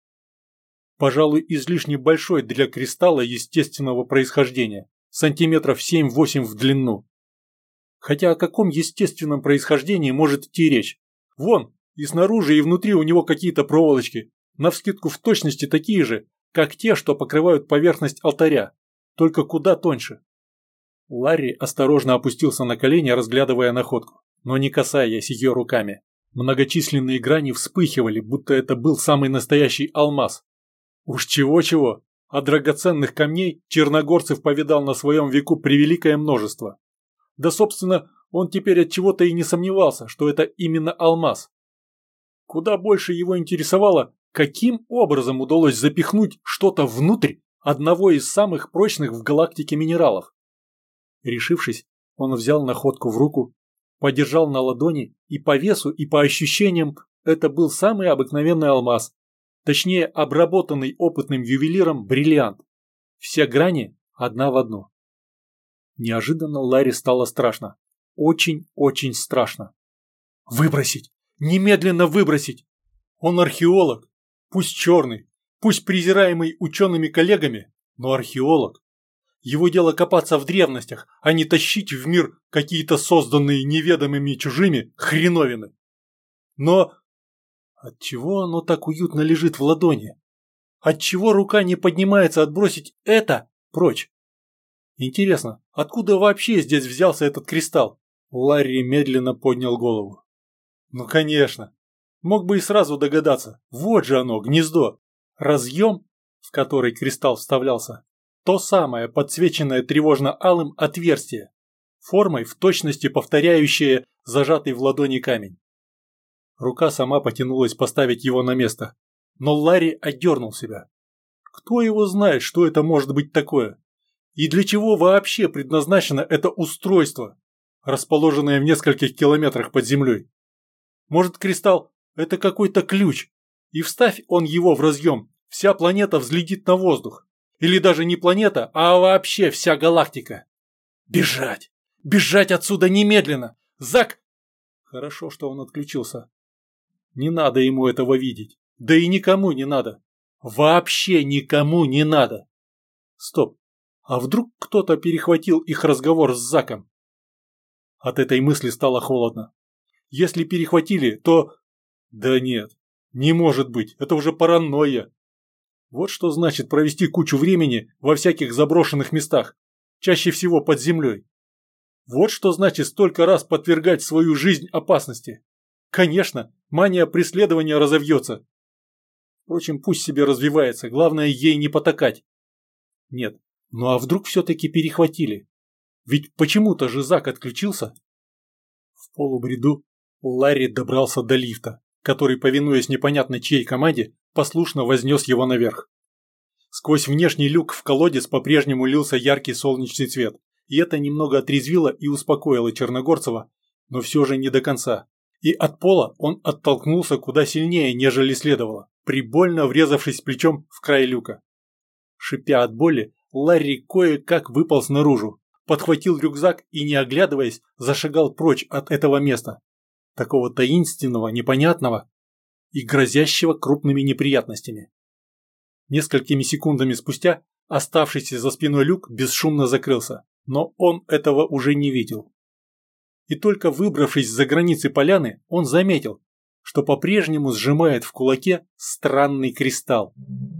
Пожалуй, излишне большой для кристалла естественного происхождения, сантиметров семь-восемь в длину. Хотя о каком естественном происхождении может идти речь? Вон, и снаружи, и внутри у него какие-то проволочки, навскидку в точности такие же, как те, что покрывают поверхность алтаря, только куда тоньше. Ларри осторожно опустился на колени, разглядывая находку, но не касаясь ее руками. Многочисленные грани вспыхивали, будто это был самый настоящий алмаз. Уж чего-чего, а драгоценных камней Черногорцев повидал на своем веку превеликое множество. Да, собственно, он теперь от чего-то и не сомневался, что это именно алмаз. Куда больше его интересовало, Каким образом удалось запихнуть что-то внутрь одного из самых прочных в галактике минералов? Решившись, он взял находку в руку, подержал на ладони, и по весу, и по ощущениям это был самый обыкновенный алмаз, точнее обработанный опытным ювелиром бриллиант. Все грани одна в одну. Неожиданно Ларри стало страшно. Очень-очень страшно. Выбросить! Немедленно выбросить! Он археолог, пусть черный, пусть презираемый учеными коллегами, но археолог. Его дело копаться в древностях, а не тащить в мир какие-то созданные неведомыми чужими хреновины. Но отчего оно так уютно лежит в ладони? Отчего рука не поднимается отбросить это прочь? Интересно, откуда вообще здесь взялся этот кристалл? Ларри медленно поднял голову. Ну конечно. Мог бы и сразу догадаться. Вот же оно, гнездо. Разъем, в который кристалл вставлялся, то самое подсвеченное тревожно-алым отверстие, формой в точности повторяющее зажатый в ладони камень. Рука сама потянулась поставить его на место, но Ларри отдернул себя. Кто его знает, что это может быть такое? И для чего вообще предназначено это устройство, расположенное в нескольких километрах под землей? Может, кристалл – это какой-то ключ, и вставь он его в разъем, вся планета взлетит на воздух. Или даже не планета, а вообще вся галактика. Бежать! Бежать отсюда немедленно! Зак! Хорошо, что он отключился. Не надо ему этого видеть. Да и никому не надо. Вообще никому не надо. Стоп. А вдруг кто-то перехватил их разговор с Заком? От этой мысли стало холодно. Если перехватили, то... Да нет, не может быть, это уже паранойя. Вот что значит провести кучу времени во всяких заброшенных местах, чаще всего под землей. Вот что значит столько раз подвергать свою жизнь опасности. Конечно, мания преследования разовьется. Впрочем, пусть себе развивается, главное ей не потакать. Нет, ну а вдруг все-таки перехватили? Ведь почему-то же Зак отключился. В полубреду Ларри добрался до лифта, который, повинуясь непонятно чьей команде, послушно вознес его наверх. Сквозь внешний люк в колодец по-прежнему лился яркий солнечный свет, и это немного отрезвило и успокоило Черногорцева, но все же не до конца. И от пола он оттолкнулся куда сильнее, нежели следовало, прибольно врезавшись плечом в край люка. Шипя от боли, Ларри кое-как выполз наружу, подхватил рюкзак и, не оглядываясь, зашагал прочь от этого места, такого таинственного, непонятного и грозящего крупными неприятностями. Несколькими секундами спустя оставшийся за спиной люк бесшумно закрылся, но он этого уже не видел. И только выбравшись за границы поляны, он заметил, что по-прежнему сжимает в кулаке странный кристалл.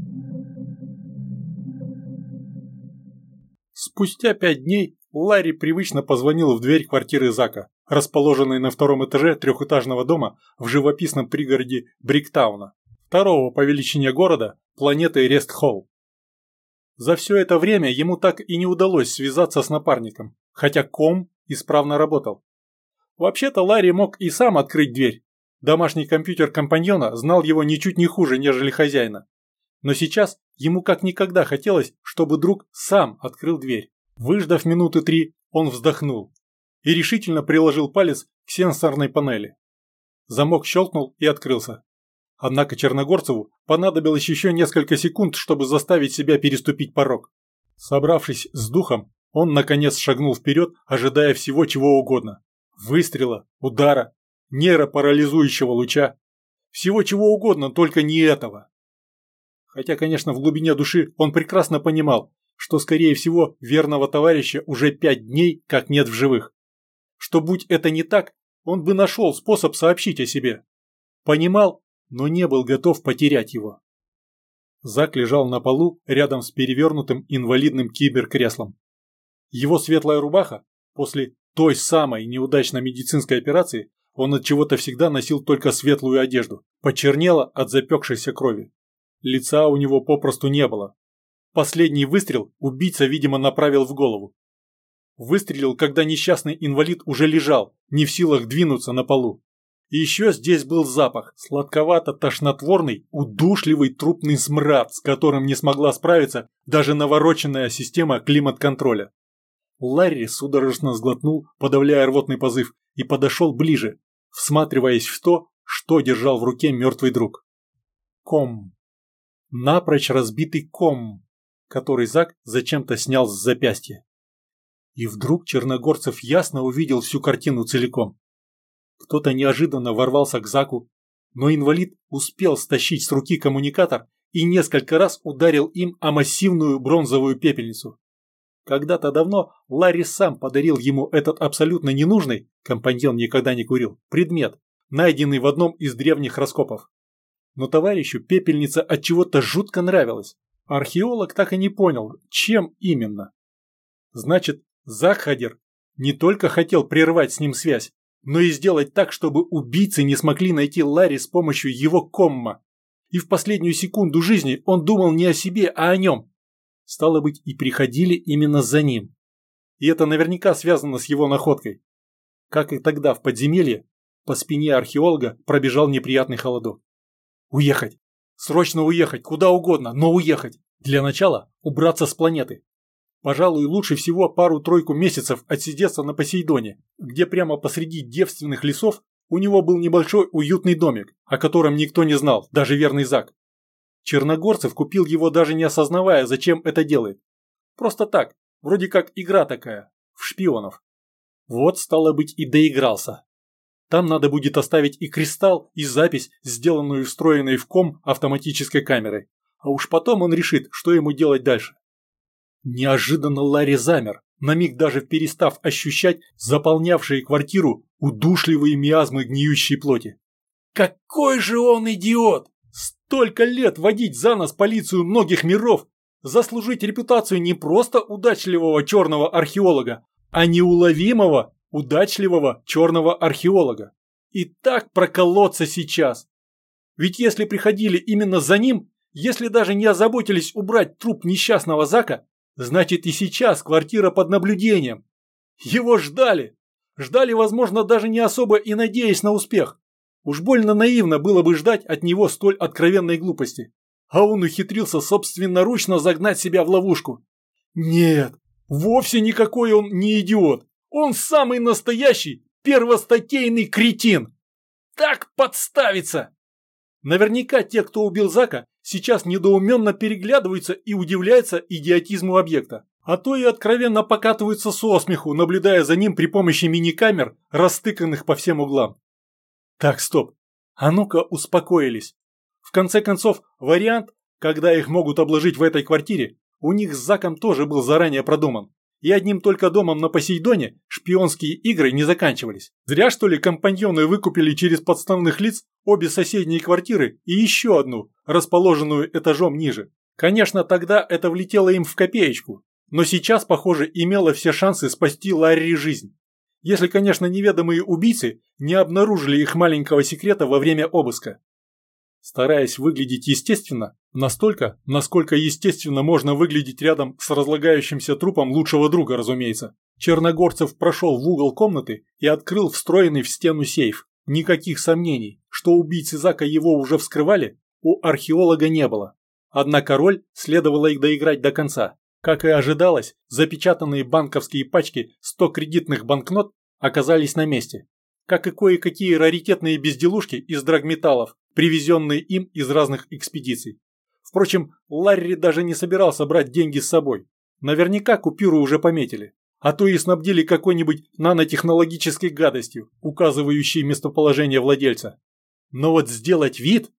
Спустя пять дней Ларри привычно позвонил в дверь квартиры Зака, расположенной на втором этаже трехэтажного дома в живописном пригороде Бриктауна, второго по величине города планеты Рест-Холл. За все это время ему так и не удалось связаться с напарником, хотя ком исправно работал. Вообще-то Ларри мог и сам открыть дверь. Домашний компьютер компаньона знал его ничуть не хуже, нежели хозяина. Но сейчас ему как никогда хотелось, чтобы друг сам открыл дверь. Выждав минуты три, он вздохнул и решительно приложил палец к сенсорной панели. Замок щелкнул и открылся. Однако Черногорцеву понадобилось еще несколько секунд, чтобы заставить себя переступить порог. Собравшись с духом, он наконец шагнул вперед, ожидая всего чего угодно. Выстрела, удара, нейропарализующего луча. Всего чего угодно, только не этого. Хотя, конечно, в глубине души он прекрасно понимал, что, скорее всего, верного товарища уже пять дней как нет в живых. Что, будь это не так, он бы нашел способ сообщить о себе. Понимал, но не был готов потерять его. Зак лежал на полу рядом с перевернутым инвалидным киберкреслом. Его светлая рубаха, после той самой неудачной медицинской операции, он от чего-то всегда носил только светлую одежду, почернела от запекшейся крови. Лица у него попросту не было. Последний выстрел убийца, видимо, направил в голову. Выстрелил, когда несчастный инвалид уже лежал, не в силах двинуться на полу. И еще здесь был запах, сладковато-тошнотворный, удушливый трупный смрад, с которым не смогла справиться даже навороченная система климат-контроля. Ларри судорожно сглотнул, подавляя рвотный позыв, и подошел ближе, всматриваясь в то, что держал в руке мертвый друг. Ком. Напрочь разбитый ком, который Зак зачем-то снял с запястья. И вдруг Черногорцев ясно увидел всю картину целиком. Кто-то неожиданно ворвался к Заку, но инвалид успел стащить с руки коммуникатор и несколько раз ударил им о массивную бронзовую пепельницу. Когда-то давно Ларри сам подарил ему этот абсолютно ненужный, компаньон никогда не курил, предмет, найденный в одном из древних раскопов. Но товарищу пепельница от чего-то жутко нравилась. Археолог так и не понял, чем именно. Значит, Закхадер не только хотел прервать с ним связь, но и сделать так, чтобы убийцы не смогли найти Ларри с помощью его комма. И в последнюю секунду жизни он думал не о себе, а о нем. Стало быть, и приходили именно за ним. И это наверняка связано с его находкой. Как и тогда в подземелье, по спине археолога пробежал неприятный холодок. Уехать. Срочно уехать, куда угодно, но уехать. Для начала убраться с планеты. Пожалуй, лучше всего пару-тройку месяцев отсидеться на Посейдоне, где прямо посреди девственных лесов у него был небольшой уютный домик, о котором никто не знал, даже верный Зак. Черногорцев купил его, даже не осознавая, зачем это делает. Просто так, вроде как игра такая, в шпионов. Вот, стало быть, и доигрался. Там надо будет оставить и кристалл, и запись, сделанную встроенной в ком автоматической камерой. А уж потом он решит, что ему делать дальше. Неожиданно Ларри замер, на миг даже перестав ощущать заполнявшие квартиру удушливые миазмы гниющей плоти. Какой же он идиот! Столько лет водить за нос полицию многих миров, заслужить репутацию не просто удачливого черного археолога, а неуловимого удачливого черного археолога. И так проколоться сейчас. Ведь если приходили именно за ним, если даже не озаботились убрать труп несчастного Зака, значит и сейчас квартира под наблюдением. Его ждали. Ждали, возможно, даже не особо и надеясь на успех. Уж больно наивно было бы ждать от него столь откровенной глупости. А он ухитрился собственноручно загнать себя в ловушку. Нет, вовсе никакой он не идиот. Он самый настоящий первостатейный кретин. Так подставиться! Наверняка те, кто убил Зака, сейчас недоуменно переглядываются и удивляются идиотизму объекта. А то и откровенно покатываются со смеху, наблюдая за ним при помощи мини-камер, растыканных по всем углам. Так, стоп. А ну-ка успокоились. В конце концов, вариант, когда их могут обложить в этой квартире, у них с Заком тоже был заранее продуман. И одним только домом на Посейдоне шпионские игры не заканчивались. Зря, что ли, компаньоны выкупили через подставных лиц обе соседние квартиры и еще одну, расположенную этажом ниже. Конечно, тогда это влетело им в копеечку, но сейчас, похоже, имело все шансы спасти Ларри жизнь. Если, конечно, неведомые убийцы не обнаружили их маленького секрета во время обыска. Стараясь выглядеть естественно, настолько, насколько естественно можно выглядеть рядом с разлагающимся трупом лучшего друга, разумеется, Черногорцев прошел в угол комнаты и открыл встроенный в стену сейф. Никаких сомнений, что убийцы Зака его уже вскрывали, у археолога не было. Однако роль следовало их доиграть до конца. Как и ожидалось, запечатанные банковские пачки сто кредитных банкнот оказались на месте. Как и кое-какие раритетные безделушки из драгметаллов, привезенные им из разных экспедиций. Впрочем, Ларри даже не собирался брать деньги с собой. Наверняка купюру уже пометили. А то и снабдили какой-нибудь нанотехнологической гадостью, указывающей местоположение владельца. Но вот сделать вид...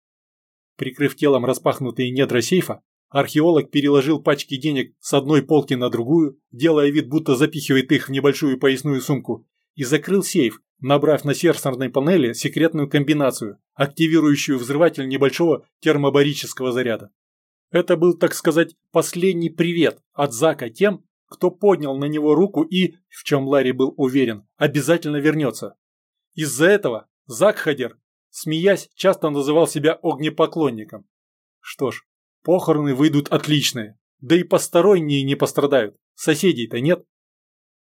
Прикрыв телом распахнутые недра сейфа, археолог переложил пачки денег с одной полки на другую, делая вид, будто запихивает их в небольшую поясную сумку, и закрыл сейф, набрав на сенсорной панели секретную комбинацию, активирующую взрыватель небольшого термобарического заряда. Это был, так сказать, последний привет от Зака тем, кто поднял на него руку и, в чем Ларри был уверен, обязательно вернется. Из-за этого Закхадер, смеясь, часто называл себя огнепоклонником. Что ж, похороны выйдут отличные, да и посторонние не пострадают, соседей-то нет.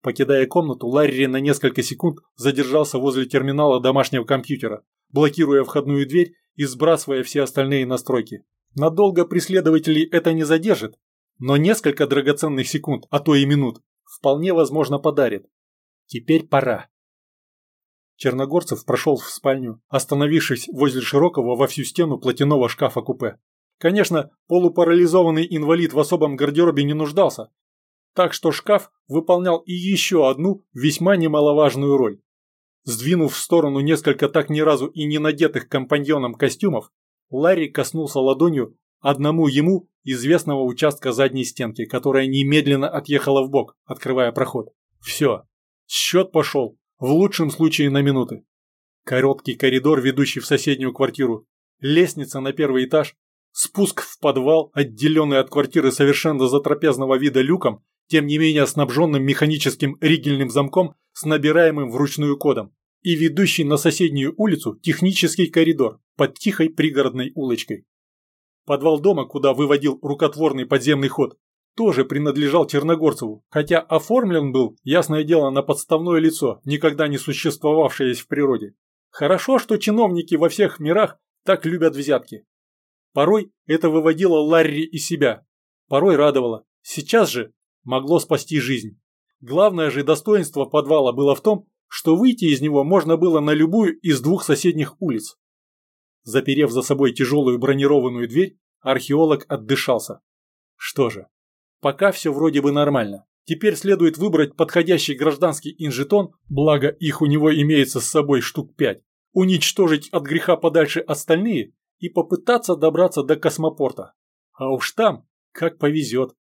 Покидая комнату, Ларри на несколько секунд задержался возле терминала домашнего компьютера, блокируя входную дверь и сбрасывая все остальные настройки. Надолго преследователей это не задержит, но несколько драгоценных секунд, а то и минут, вполне возможно подарит. Теперь пора. Черногорцев прошел в спальню, остановившись возле широкого во всю стену платяного шкафа-купе. Конечно, полупарализованный инвалид в особом гардеробе не нуждался, так что шкаф выполнял и еще одну весьма немаловажную роль. Сдвинув в сторону несколько так ни разу и не надетых компаньоном костюмов, Ларри коснулся ладонью одному ему известного участка задней стенки, которая немедленно отъехала вбок, открывая проход. Все. Счет пошел, в лучшем случае на минуты. Короткий коридор, ведущий в соседнюю квартиру, лестница на первый этаж, спуск в подвал, отделенный от квартиры совершенно затрапезного вида люком, тем не менее снабженным механическим ригельным замком с набираемым вручную кодом, и ведущий на соседнюю улицу технический коридор под тихой пригородной улочкой. Подвал дома, куда выводил рукотворный подземный ход, тоже принадлежал Черногорцеву, хотя оформлен был, ясное дело, на подставное лицо, никогда не существовавшее в природе. Хорошо, что чиновники во всех мирах так любят взятки. Порой это выводило Ларри из себя, порой радовало, сейчас же могло спасти жизнь. Главное же достоинство подвала было в том, что выйти из него можно было на любую из двух соседних улиц. Заперев за собой тяжелую бронированную дверь, археолог отдышался. Что же, пока все вроде бы нормально. Теперь следует выбрать подходящий гражданский инжетон, благо их у него имеется с собой штук пять, уничтожить от греха подальше остальные и попытаться добраться до космопорта. А уж там, как повезет.